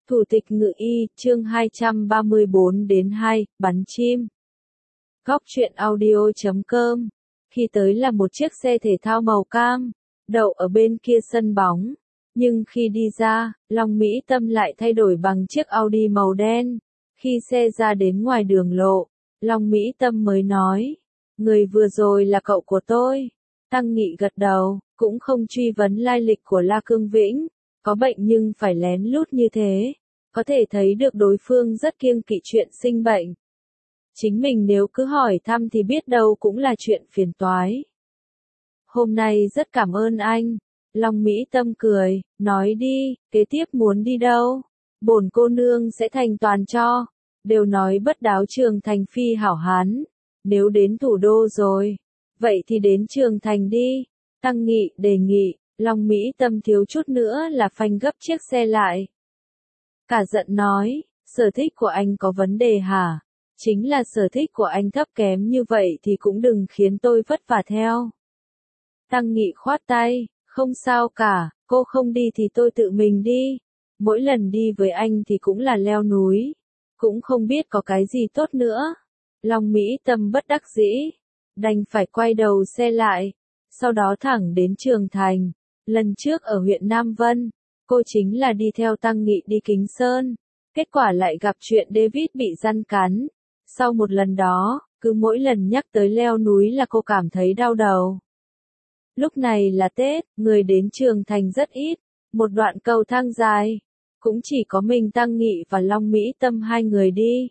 Thủ tịch Ngự Y, chương 234-2, bắn chim. Góc truyện audio.com. Khi tới là một chiếc xe thể thao màu cam, đậu ở bên kia sân bóng. Nhưng khi đi ra, Long Mỹ Tâm lại thay đổi bằng chiếc Audi màu đen. Khi xe ra đến ngoài đường lộ, Long Mỹ Tâm mới nói, người vừa rồi là cậu của tôi. Tăng Nghị gật đầu, cũng không truy vấn lai lịch của La Cương Vĩnh. Có bệnh nhưng phải lén lút như thế, có thể thấy được đối phương rất kiêng kỵ chuyện sinh bệnh. Chính mình nếu cứ hỏi thăm thì biết đâu cũng là chuyện phiền toái. Hôm nay rất cảm ơn anh. Long Mỹ Tâm cười, nói đi, kế tiếp muốn đi đâu? Bổn cô nương sẽ thành toàn cho. Đều nói bất đáo Trường Thành phi hảo hán. Nếu đến thủ đô rồi, vậy thì đến Trường Thành đi. Tăng Nghị đề nghị. Long Mỹ Tâm thiếu chút nữa là phanh gấp chiếc xe lại. Cả giận nói, sở thích của anh có vấn đề hả? Chính là sở thích của anh thấp kém như vậy thì cũng đừng khiến tôi vất vả theo. Tăng Nghị khoát tay, không sao cả, cô không đi thì tôi tự mình đi. Mỗi lần đi với anh thì cũng là leo núi. Cũng không biết có cái gì tốt nữa. Long Mỹ Tâm bất đắc dĩ, đành phải quay đầu xe lại. Sau đó thẳng đến Trường Thành. Lần trước ở huyện Nam Vân, cô chính là đi theo Tăng Nghị đi Kính Sơn. Kết quả lại gặp chuyện David bị rắn cắn. Sau một lần đó, cứ mỗi lần nhắc tới leo núi là cô cảm thấy đau đầu. Lúc này là Tết, người đến Trường Thành rất ít. Một đoạn cầu thang dài, cũng chỉ có mình Tăng Nghị và Long Mỹ Tâm hai người đi.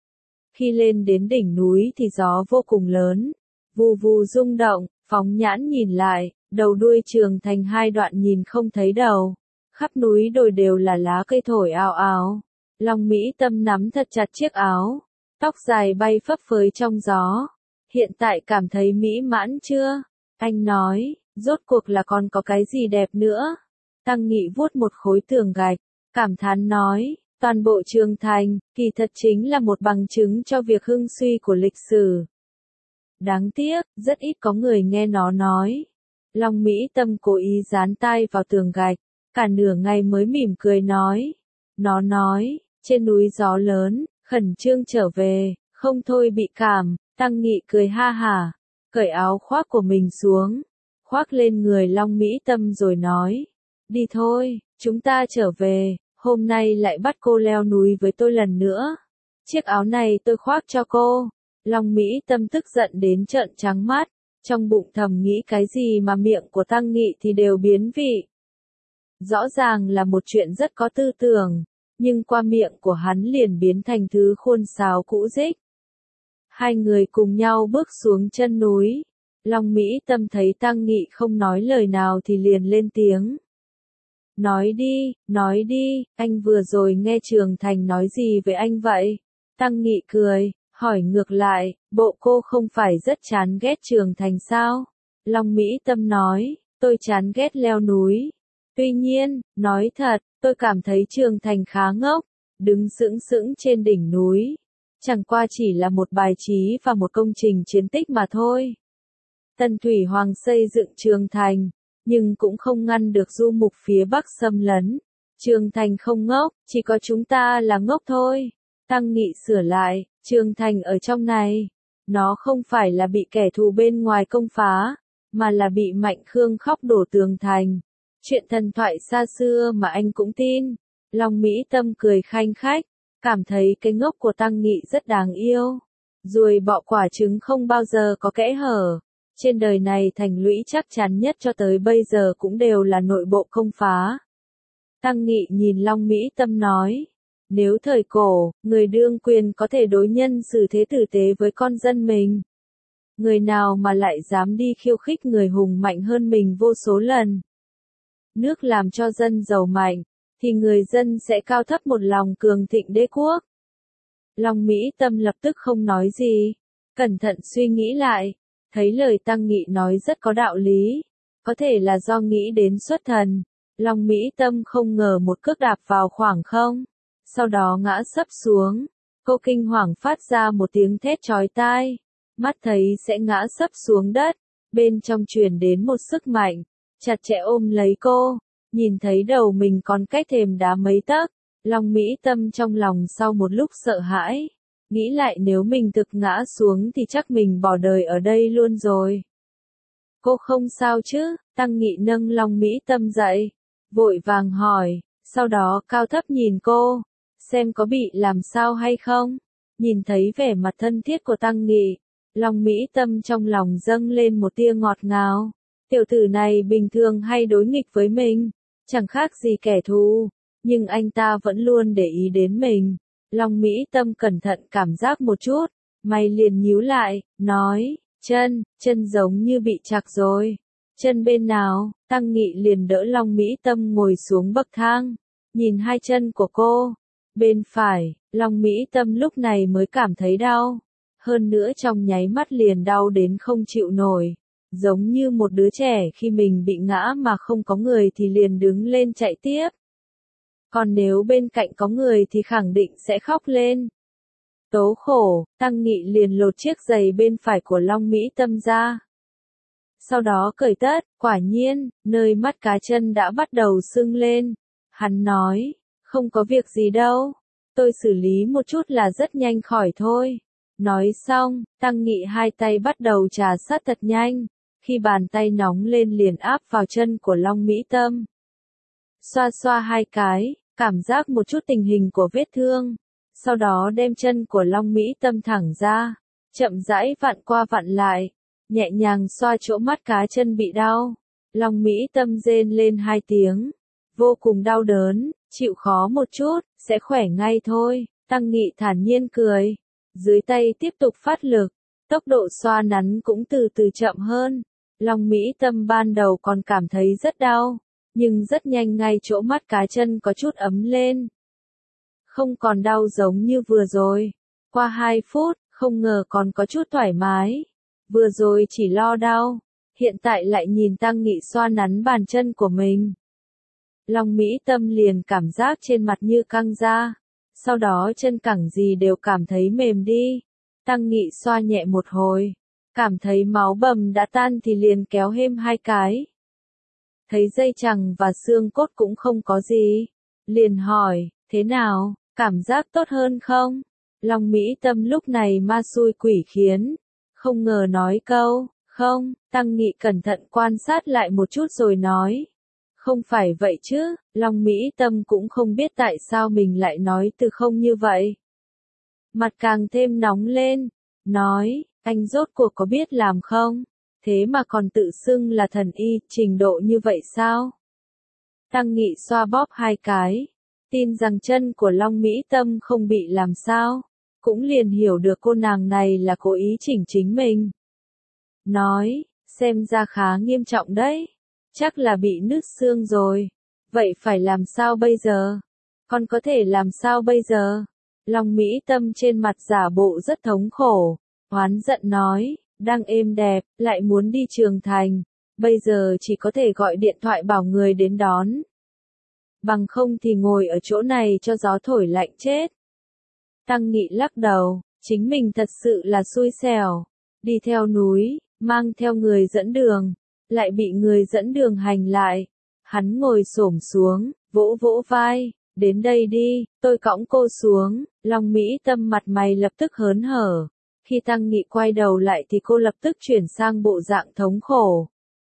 Khi lên đến đỉnh núi thì gió vô cùng lớn, vù vù rung động, phóng nhãn nhìn lại. Đầu đuôi Trường Thành hai đoạn nhìn không thấy đầu. Khắp núi đồi đều là lá cây thổi ào ào. Long Mỹ Tâm nắm thật chặt chiếc áo. Tóc dài bay phấp phới trong gió. Hiện tại cảm thấy mỹ mãn chưa? Anh nói, rốt cuộc là còn có cái gì đẹp nữa? Tăng Nghị vuốt một khối tường gạch. Cảm thán nói, toàn bộ Trường Thành, kỳ thật chính là một bằng chứng cho việc hưng suy của lịch sử. Đáng tiếc, rất ít có người nghe nó nói. Long Mỹ Tâm cố ý dán tai vào tường gạch, cả nửa ngày mới mỉm cười nói. Nó nói, trên núi gió lớn, khẩn trương trở về, không thôi bị cảm. Tăng Nghị cười ha hả, cởi áo khoác của mình xuống, khoác lên người Long Mỹ Tâm rồi nói. Đi thôi, chúng ta trở về, hôm nay lại bắt cô leo núi với tôi lần nữa. Chiếc áo này tôi khoác cho cô. Long Mỹ Tâm tức giận đến trợn trắng mắt. Trong bụng thầm nghĩ cái gì mà miệng của Tăng Nghị thì đều biến vị. Rõ ràng là một chuyện rất có tư tưởng, nhưng qua miệng của hắn liền biến thành thứ khôn sáo cũ rích. Hai người cùng nhau bước xuống chân núi. Long Mỹ Tâm thấy Tăng Nghị không nói lời nào thì liền lên tiếng. Nói đi, anh vừa rồi nghe Trường Thành nói gì với anh vậy? Tăng Nghị cười. Hỏi ngược lại, bộ cô không phải rất chán ghét Trường Thành sao? Long Mỹ Tâm nói, tôi chán ghét leo núi. Tuy nhiên, nói thật, tôi cảm thấy Trường Thành khá ngốc, đứng sững sững trên đỉnh núi. Chẳng qua chỉ là một bài trí và một công trình chiến tích mà thôi. Tần Thủy Hoàng xây dựng Trường Thành, nhưng cũng không ngăn được du mục phía Bắc xâm lấn. Trường Thành không ngốc, chỉ có chúng ta là ngốc thôi. Tăng Nghị sửa lại, Trường Thành ở trong này. Nó không phải là bị kẻ thù bên ngoài công phá, mà là bị Mạnh Khương khóc đổ tường thành. Chuyện thần thoại xa xưa mà anh cũng tin. Long Mỹ Tâm cười khanh khách, cảm thấy cái ngốc của Tăng Nghị rất đáng yêu. Ruồi bọ quả trứng không bao giờ có kẽ hở. Trên đời này thành lũy chắc chắn nhất cho tới bây giờ cũng đều là nội bộ công phá. Tăng Nghị nhìn Long Mỹ Tâm nói. Nếu thời cổ, người đương quyền có thể đối nhân xử thế tử tế với con dân mình. Người nào mà lại dám đi khiêu khích người hùng mạnh hơn mình vô số lần. Nước làm cho dân giàu mạnh, thì người dân sẽ cao thấp một lòng cường thịnh đế quốc. Long Mỹ Tâm lập tức không nói gì, cẩn thận suy nghĩ lại, thấy lời Tăng Nghị nói rất có đạo lý, có thể là do nghĩ đến xuất thần. Long Mỹ Tâm không ngờ một cước đạp vào khoảng không. Sau đó ngã sấp xuống, cô kinh hoàng phát ra một tiếng thét chói tai, mắt thấy sẽ ngã sấp xuống đất, bên trong truyền đến một sức mạnh, chặt chẽ ôm lấy cô, nhìn thấy đầu mình còn cách thềm đá mấy tấc, Long Mỹ Tâm trong lòng sau một lúc sợ hãi, nghĩ lại nếu mình thực ngã xuống thì chắc mình bỏ đời ở đây luôn rồi. Cô không sao chứ? Tăng Nghị nâng Long Mỹ Tâm dậy, vội vàng hỏi, sau đó cao thấp nhìn cô, xem có bị làm sao hay không. Nhìn thấy vẻ mặt thân thiết của Tăng Nghị, Long Mỹ Tâm trong lòng dâng lên một tia ngọt ngào. Tiểu tử này bình thường hay đối nghịch với mình, chẳng khác gì kẻ thù, nhưng anh ta vẫn luôn để ý đến mình. Long Mỹ Tâm cẩn thận cảm giác một chút, mày liền nhíu lại, nói, chân giống như bị chặt rồi. Chân bên nào? Tăng Nghị liền đỡ Long Mỹ Tâm ngồi xuống bậc thang, nhìn hai chân của cô. Bên phải, Long Mỹ Tâm lúc này mới cảm thấy đau, hơn nữa trong nháy mắt liền đau đến không chịu nổi, giống như một đứa trẻ khi mình bị ngã mà không có người thì liền đứng lên chạy tiếp. Còn nếu bên cạnh có người thì khẳng định sẽ khóc lên. Tố khổ, Tăng Nghị liền lột chiếc giày bên phải của Long Mỹ Tâm ra. Sau đó cởi tất, quả nhiên, nơi mắt cá chân đã bắt đầu sưng lên. Hắn nói, không có việc gì đâu, tôi xử lý một chút là rất nhanh khỏi thôi. Nói xong, Tăng Nghị hai tay bắt đầu trà sát thật nhanh, khi bàn tay nóng lên liền áp vào chân của Long Mỹ Tâm. Xoa xoa hai cái, cảm giác một chút tình hình của vết thương, sau đó đem chân của Long Mỹ Tâm thẳng ra, chậm rãi vặn qua vặn lại, nhẹ nhàng xoa chỗ mắt cá chân bị đau. Long Mỹ Tâm rên lên hai tiếng, vô cùng đau đớn, chịu khó một chút, sẽ khỏe ngay thôi. Tăng Nghị thản nhiên cười, dưới tay tiếp tục phát lực, tốc độ xoa nắn cũng từ từ chậm hơn. Long Mỹ Tâm ban đầu còn cảm thấy rất đau, nhưng rất nhanh ngay chỗ mắt cá chân có chút ấm lên. Không còn đau giống như vừa rồi. Qua 2 phút, không ngờ còn có chút thoải mái. Vừa rồi chỉ lo đau, hiện tại lại nhìn Tăng Nghị xoa nắn bàn chân của mình. Long Mỹ Tâm liền cảm giác trên mặt như căng ra, sau đó chân cẳng gì đều cảm thấy mềm đi. Tăng Nghị xoa nhẹ một hồi, cảm thấy máu bầm đã tan thì liền kéo thêm 2 cái. Thấy dây chằng và xương cốt cũng không có gì, liền hỏi, thế nào, cảm giác tốt hơn không? Long Mỹ Tâm lúc này ma xui quỷ khiến, không ngờ nói câu, không. Tăng Nghị cẩn thận quan sát lại một chút rồi nói, không phải vậy chứ. Long Mỹ Tâm cũng không biết tại sao mình lại nói từ không như vậy. Mặt càng thêm nóng lên, nói, anh rốt cuộc có biết làm không? Thế mà còn tự xưng là thần y, trình độ như vậy sao? Tăng Nghị xoa bóp 2 cái, tin rằng chân của Long Mỹ Tâm không bị làm sao, cũng liền hiểu được cô nàng này là cố ý chỉnh chính mình. Nói, xem ra khá nghiêm trọng đấy, chắc là bị nứt xương rồi, vậy phải làm sao bây giờ? Con có thể làm sao bây giờ? Long Mỹ Tâm trên mặt giả bộ rất thống khổ, oán giận nói, đang êm đẹp, lại muốn đi Trường Thành, bây giờ chỉ có thể gọi điện thoại bảo người đến đón. Bằng không thì ngồi ở chỗ này cho gió thổi lạnh chết. Tăng Nghị lắc đầu, chính mình thật sự là xui xẻo, đi theo núi, mang theo người dẫn đường, lại bị người dẫn đường hành lại. Hắn ngồi xổm xuống, vỗ vỗ vai, đến đây đi, tôi cõng cô xuống. Long Mỹ Tâm mặt mày lập tức hớn hở. Khi Tăng Nghị quay đầu lại thì cô lập tức chuyển sang bộ dạng thống khổ.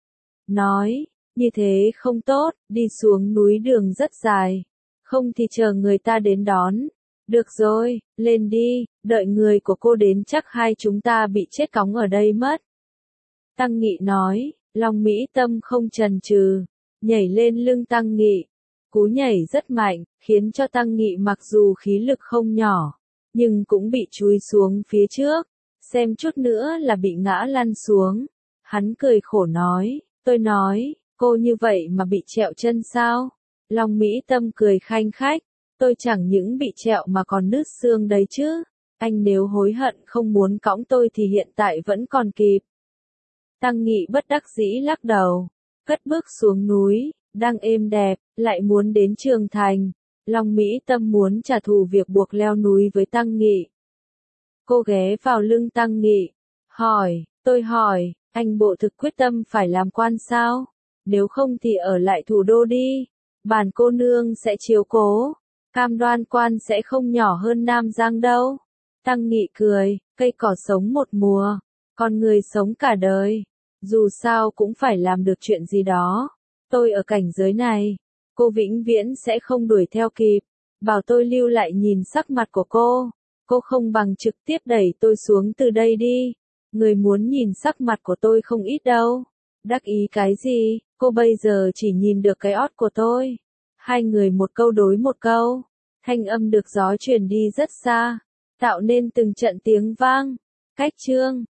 Nói, như thế không tốt, đi xuống núi đường rất dài, không thì chờ người ta đến đón. Được rồi, lên đi, đợi người của cô đến chắc hai chúng ta bị chết cóng ở đây mất. Tăng Nghị nói, Long Mỹ Tâm không chần chừ, nhảy lên lưng Tăng Nghị. Cú nhảy rất mạnh, khiến cho Tăng Nghị mặc dù khí lực không nhỏ, nhưng cũng bị chúi xuống phía trước, xem chút nữa là bị ngã lăn xuống. Hắn cười khổ nói, tôi nói, cô như vậy mà bị trẹo chân sao? Long Mỹ Tâm cười khanh khách, tôi chẳng những bị trẹo mà còn nứt xương đấy chứ. Anh nếu hối hận không muốn cõng tôi thì hiện tại vẫn còn kịp. Tăng Nghị bất đắc dĩ lắc đầu, cất bước xuống núi, đang êm đẹp, lại muốn đến Trường Thành. Long Mỹ Tâm muốn trả thù việc buộc leo núi với Tăng Nghị. Cô ghé vào lưng Tăng Nghị, tôi hỏi, anh bộ thực quyết tâm phải làm quan sao? Nếu không thì ở lại thủ đô đi, bản cô nương sẽ chiếu cố. Cam Đoan Quan sẽ không nhỏ hơn Nam Giang đâu. Tăng Nghị cười, cây cỏ sống một mùa, còn người sống cả đời. Dù sao cũng phải làm được chuyện gì đó. Tôi ở cảnh giới này, cô vĩnh viễn sẽ không đuổi theo kịp. Bảo tôi lưu lại nhìn sắc mặt của cô không bằng trực tiếp đẩy tôi xuống từ đây đi. Người muốn nhìn sắc mặt của tôi không ít đâu. Đắc ý cái gì, cô bây giờ chỉ nhìn được cái ót của tôi. Hai người một câu đối một câu, thanh âm được gió truyền đi rất xa, tạo nên từng trận tiếng vang. Cách chương